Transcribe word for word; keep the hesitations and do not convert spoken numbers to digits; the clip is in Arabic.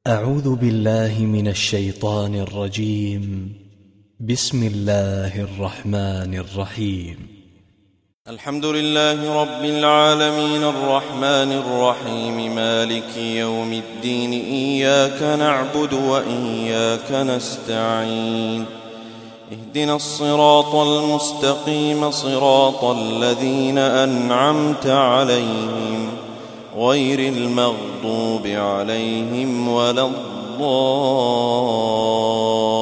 أعوذ بالله من الشيطان الرجيم. بسم الله الرحمن الرحيم. الحمد لله رب العالمين الرحمن الرحيم مالك يوم الدين إياك نعبد وإياك نستعين اهدنا الصراط المستقيم صراط الذين أنعمت عليهم غير المغضوب عليهم ولا الضالين.